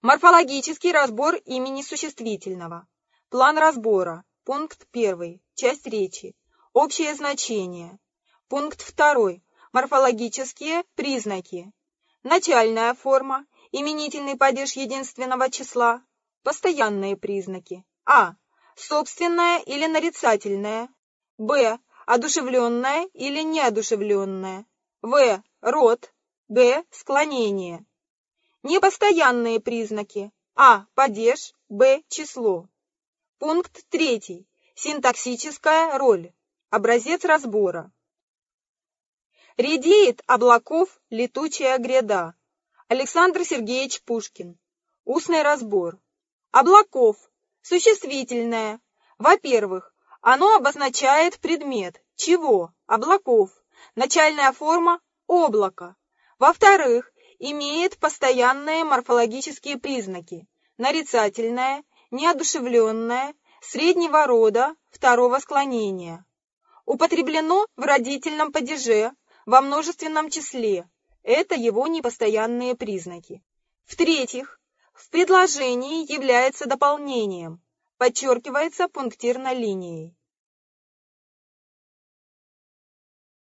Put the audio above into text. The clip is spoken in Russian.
Морфологический разбор имени существительного. План разбора. Пункт 1. Часть речи. Общее значение. Пункт 2. Морфологические признаки. Начальная форма. Именительный падеж единственного числа. Постоянные признаки. А. Собственное или нарицательное. Б. Одушевленное или неодушевленное. В. Род. Г. Склонение. Непостоянные признаки. А. Падеж. Б. Число. Пункт 3. Синтаксическая роль. Образец разбора. Редеет облаков летучая гряда. Александр Сергеевич Пушкин. Устный разбор. Облаков. Существительное. Во-первых, оно обозначает предмет. Чего? Облаков. Начальная форма – облако. Во-вторых, имеет постоянные морфологические признаки. Нарицательное, неодушевленное, среднего рода, второго склонения. Употреблено в родительном падеже, во множественном числе. Это его непостоянные признаки. В-третьих, в предложении является дополнением, подчеркивается пунктирной линией.